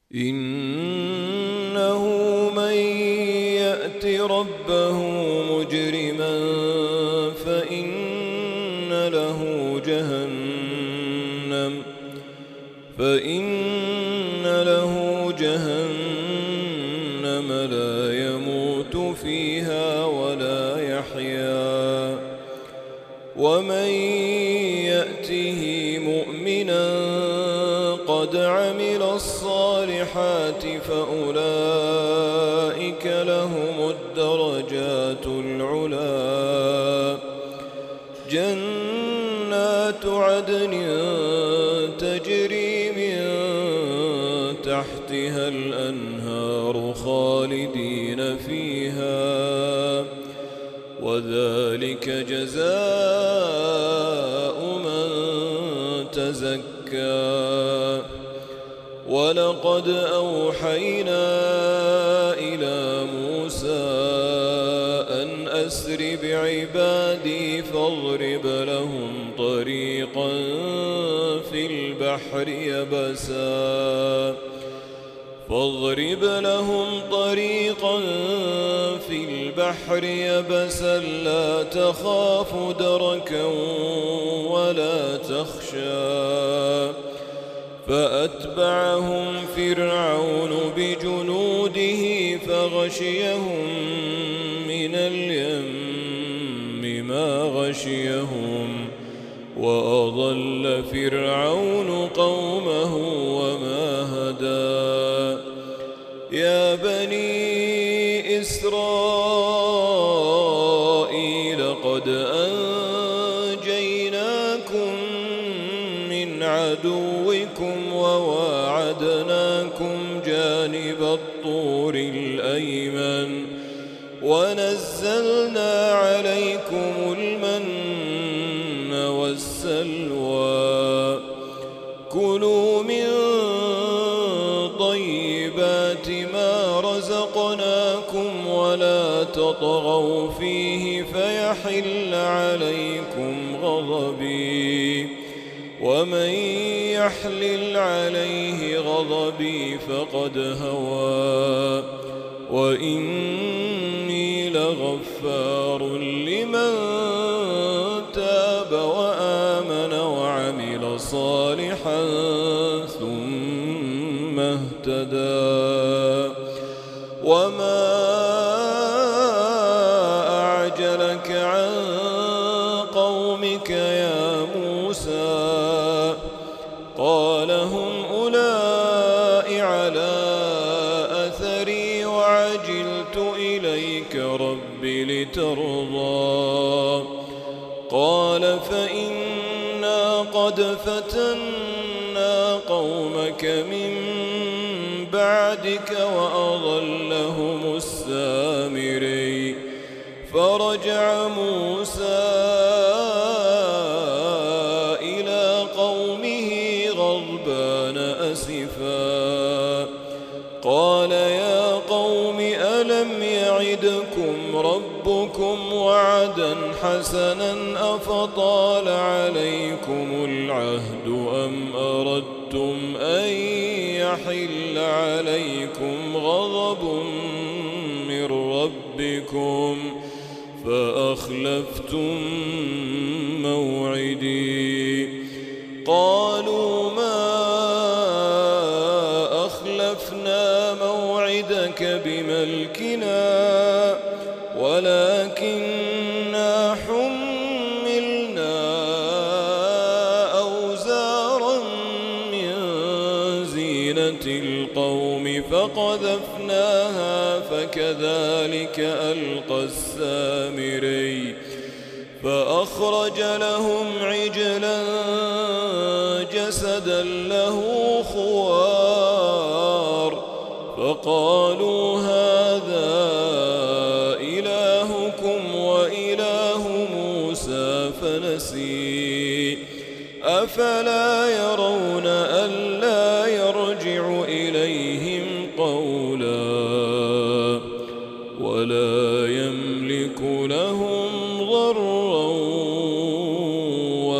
إنه من يأت ربه مجرما فإن له جهنم لا يموت فيها ولا يحيا. ومن يأته مؤمنا قد عمل الصالحات فأولئك لهم الدرجات العلى. جنات عدن تجري من تحتها الأنهار خالدين فيها، وذلك جزاء من تزكى. ولقد أوحينا إلى موسى أن أسر بعبادي فاضرب لهم طريقا في البحر يبسا لا تخاف دركا ولا تخشى. فأتبعهم فرعون بجنوده فغشيهم من اليم ما غشيهم، وأضل فرعون قومه وما هدى. يا بني إسرائيل قد أنجيناكم من عدوكم وواعدناكم جانب الطور الأيمن ونزلنا عليكم المن والسلوى. كلوا من طيبات ما رزقناكم ولا تطغوا فيه فيحل عليكم غضبي، ومن يحلل عليه غضبي فقد هوى. وإني لغفار لمن تاب وآمن وعمل صالحا ثم اهتدى. وما أعجلك عن قومك يا موسى؟ قال هم أولئك على أثري وعجلت إليك رب لترضى. قال فإنا قد فتنا قومك من بعدك وأضلهم السامري. فرجع موسى إلى قومه غضبان أسفا. قال يا قوم ألم يعدكم ربكم وعدا حسنا أفطال عليكم العهد أم أردتم أن يحل عليكم غضب من ربكم فأخلفتم موعدي؟ قالوا ما أخلفنا موعدك بملكنا ولكننا حملنا أوزارا من زينة القوم فقذفناها فكذلك ألقى السامري. فأخرج لهم عجلا جسدا له خوار فقالوا هذا إلهكم وإله موسى فنسي. أفلا يرون ألا يرجع إليهم قولا ولا يملك لهم ضرا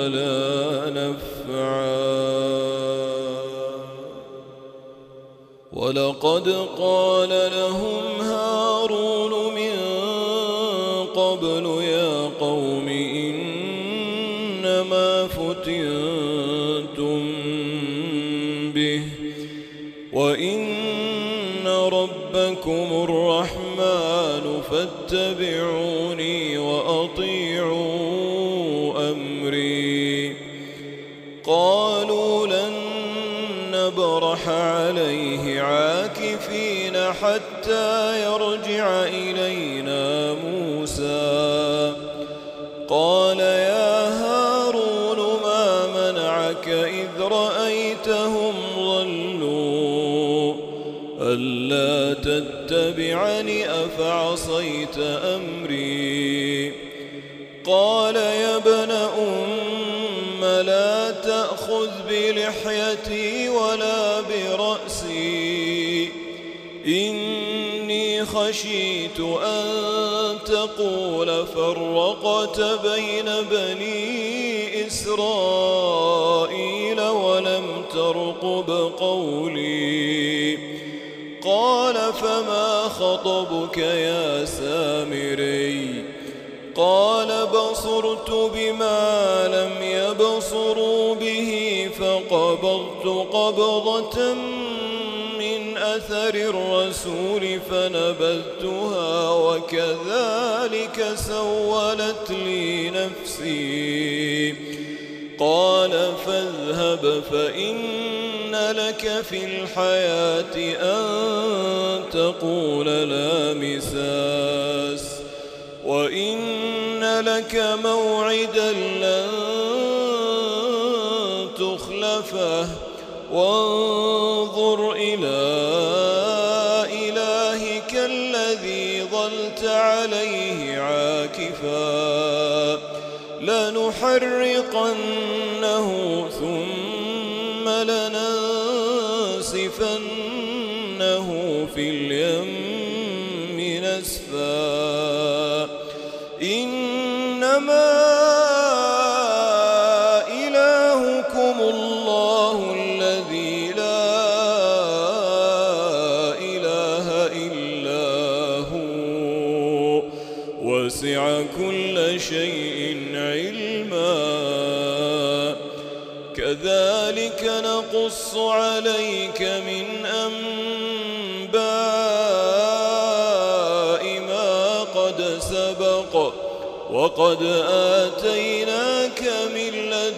ولا نفعا. ولقد قال لهم هارون من قبل يا قوم إنما فتنتم به وإن ربكم الرحمن فاتبعوني وأطيعوا أمري. قالوا لن نبرح عليه عاكفين حتى يرجع إلينا موسى. قال يا هارون ما منعك إذ رأيتهم ضلوا ألا تتبعني أفعصيت أمري. قال يا ابن لا تأخذ بلحيتي ولا برأسي إني خشيت أن تقول فرقت بين بني إسرائيل ولم ترقب قولي. قال فما خطبك يا سامري؟ قال بصرت بما لم يبصروا به فقبضت قبضة من أثر الرسول فنبذتها وكذلك سولت لي نفسي. قال فاذهب فإن لك في الحياة أن تقول لا مساس وإن لك موعدا لن تخلفه وانظر إلى إلهك الذي ظلت عليه عاكفا لنحرقنه ثم لننسفنه في اليم نسفا. إنما إلهكم الله الذي لا إله إلا هو وسع كل شيء علما. كذلك نقص عليك من أنباء ما قد سبق وقد آتيناك من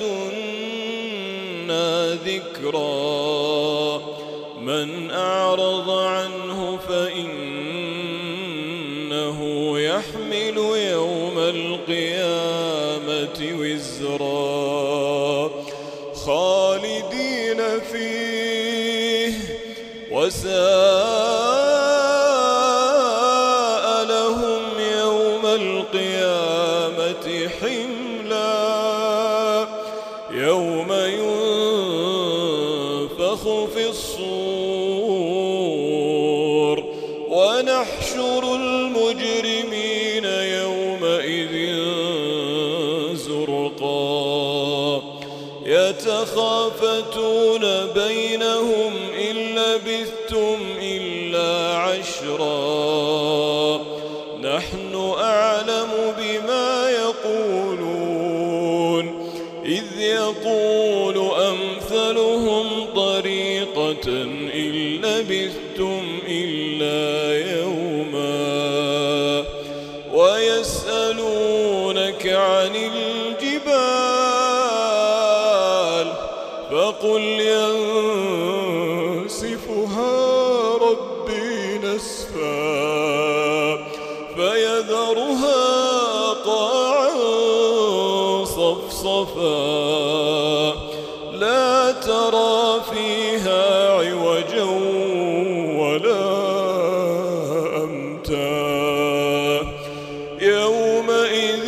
لدنا ذكرا. من أعرض عنه فإنه يحمل يوم القيامة وزرا خالدين فيه وساء لهم يوم القيامة حملا. يوم ينفخ في الصور ونحشر المجرمين يومئذ زرقا يتخافتون بينهم إن لبثتم إلا عشرا نحن أعلم بما يقولون إذ يقول أمثلهم طريقة إن لبثتم إلا يوما ويسألونك عن الجبال فقل ينسفها ربي نسفا فيذرها قاعا صفصفا لا ترى فيها عوجا ولا أمتا. يومئذ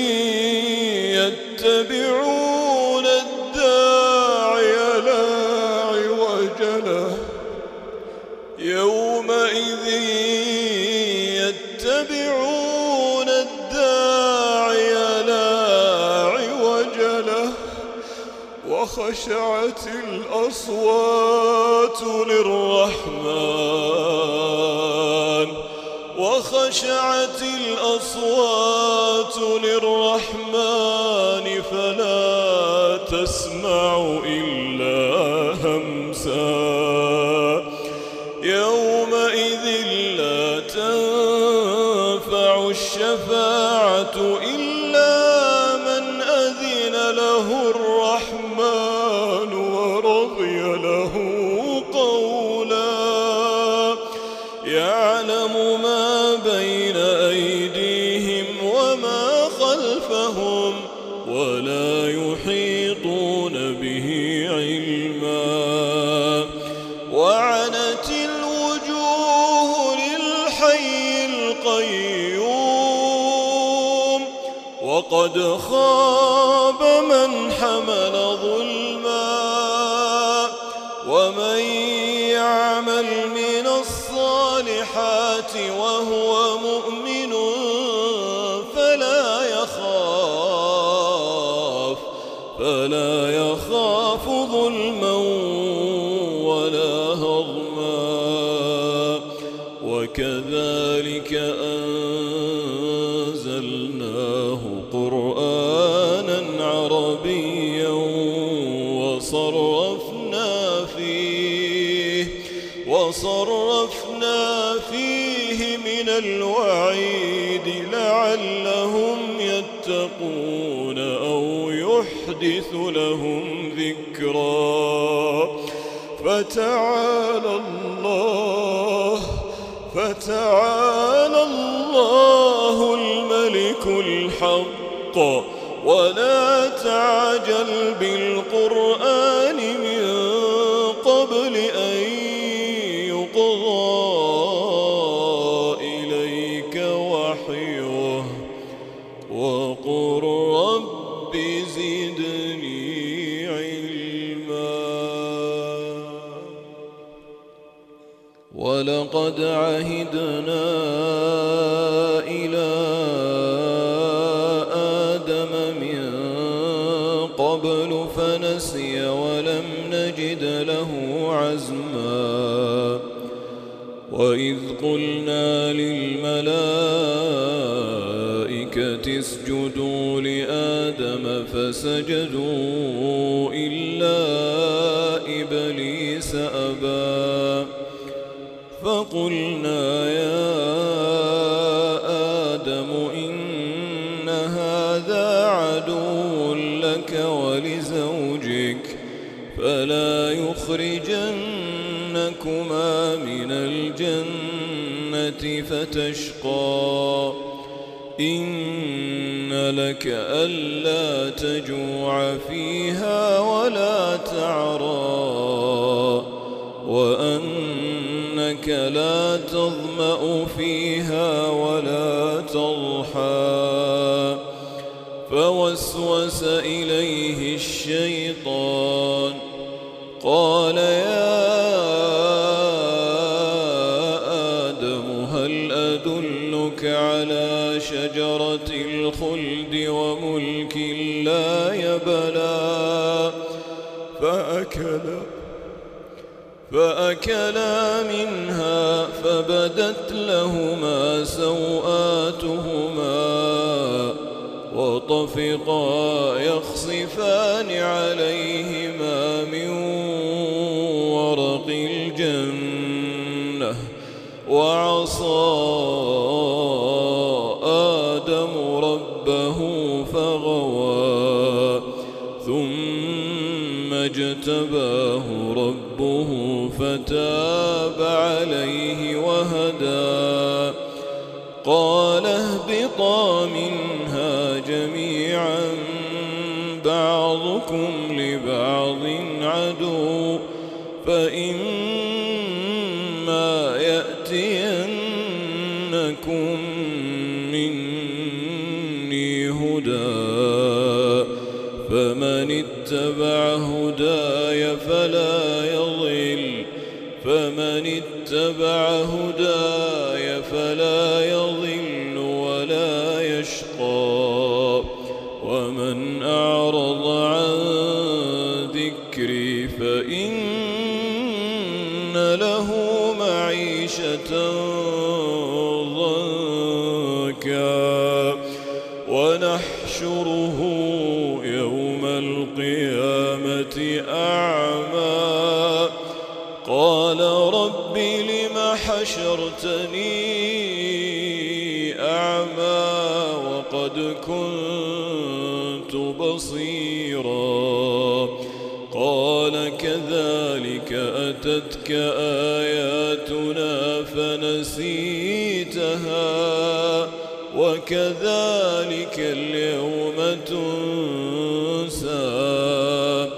يتبعون الداعي لا عوج له يومئذ يتبعون الداعي لا عوج له وخشعت الأصوات للرحمن فلا تسمع إلا همسا يومئذ لا تنفع الشفاعة إلا من أذن له الرحمن ورضي له قولا يعلم ما بين أيديهم وما خلفهم ولا يحيطون به علما وعنت الوجوه للحي القيوم وقد خاب من حمل ظلما ومن يعمل من الصالحات وهو مؤمن فلا يخاف ظلما ولا هضما وكذلك أنزلناه قرآنا عربيا وصرفنا فيه من الوعيد لعلهم يتقون أو يحدث لهم ذكرا فتعالى الله الملك الحق ولا تعجل بالقرآن من قبل أن يقضى إليك وحيه وقل رب زدني علما ولقد عهدنا إلى آدم من قبل فنسي ولم نجد له عزما وإذ قلنا للملائكة اسجدوا لآدم فسجدوا إلا إبليس أبى فقلنا يا آدم إن هذا عدو لك ولزوجك فلا يخرجنكما من الجنة فتشقى إن لك ألا تجوع فيها ولا تعرى وأنك لا تظمأ فيها ولا تضحى فوسوس إليه الشيطان قال يا آدم هل أدلك على شجرة الخلد وملك لا يبلى فأكلا منها فبدت لهما سوآتهما وطفقا يخصفان عليهما من ورق الجنة وعصى آدم ربه فغوى ثم اجتباه ربه فتاب عليه وهدى قال اهبطا منها جميعا بعضكم لبعض عدو فإما يأتينكم مني هدى فمن اتبع هداي فلا يضل ولا يشقى ومن أعرض عن ذكري معيشة ضنكا ونحشره يوم القيامة أعمى قال رب لم حشرتني أعمى وقد كنت بصيرا قال كذلك أتتك آياتنا فنسيتها وكذلك اليوم تنسى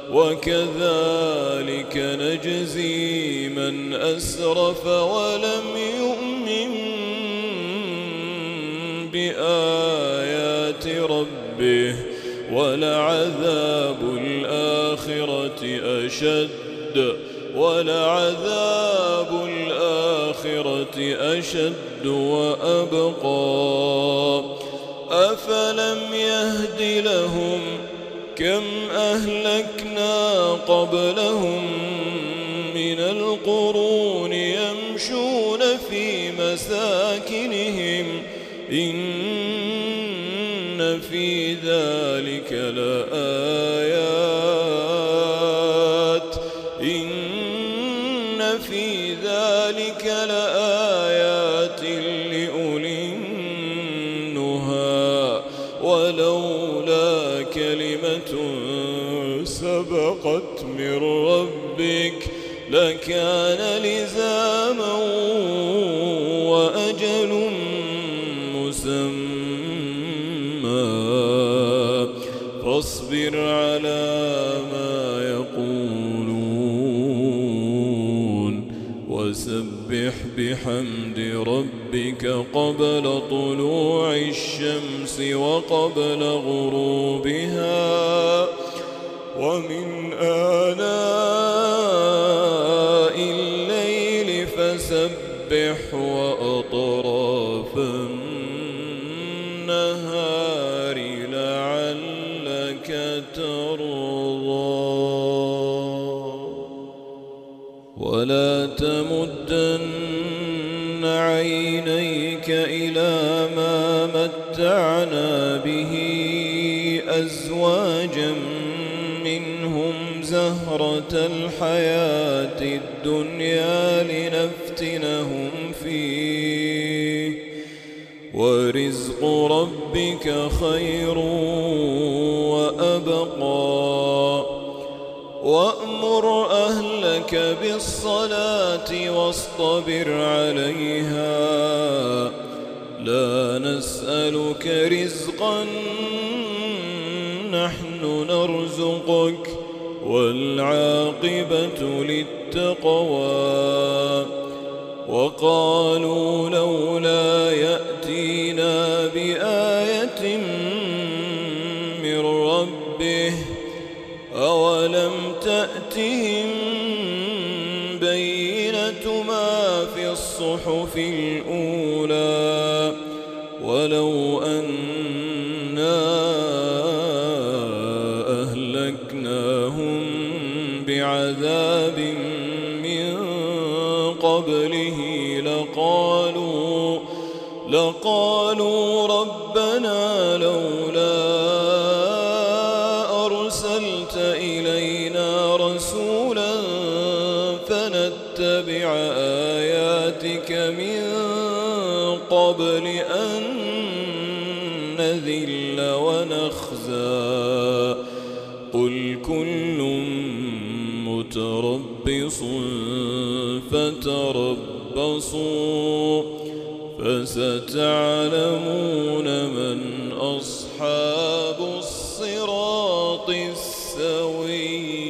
وكذلك نجزي من أسرف ولم يؤمن بآيات ربه ولعذاب الآخرة أشد وأبقى أفلم يهد لهم كم أهلكنا قبلهم من القرون يمشون في مساكنهم إن في ذلك لآيات لأولي النهى ولولا كلمة سبقت من ربك لكان لزاما وأجل مسمى فاصبر على ما يقولون وسبح بحمد ربك قبل طلوع الشمس وقبل غروبها ومن آناء الليل فسبح وأطراف النهار لعلك ترضى ولا تمدن عينيك إلى ما متعنا به أزواجا منهم زهرة الحياة الدنيا لنفتنهم فيه ورزق ربك خير وأبقى وأمر أهلك بالصلاة واصطبر عليها لا نسألك رزقا نحن نرزقك والعاقبة للتقوى وقالوا لولا يأتينا بآية من ربه أولم تأتهم بينة ما في الصحف الأولى ولو أنا أهلكناهم بعذاب من قبله لقالوا ربنا لولا أرسلت إلينا رسولا فنتبع آياتك من قبل أن نذل ونخزى قل كل متربص فتربصوا فستعلمون من أصحاب الصراط السوي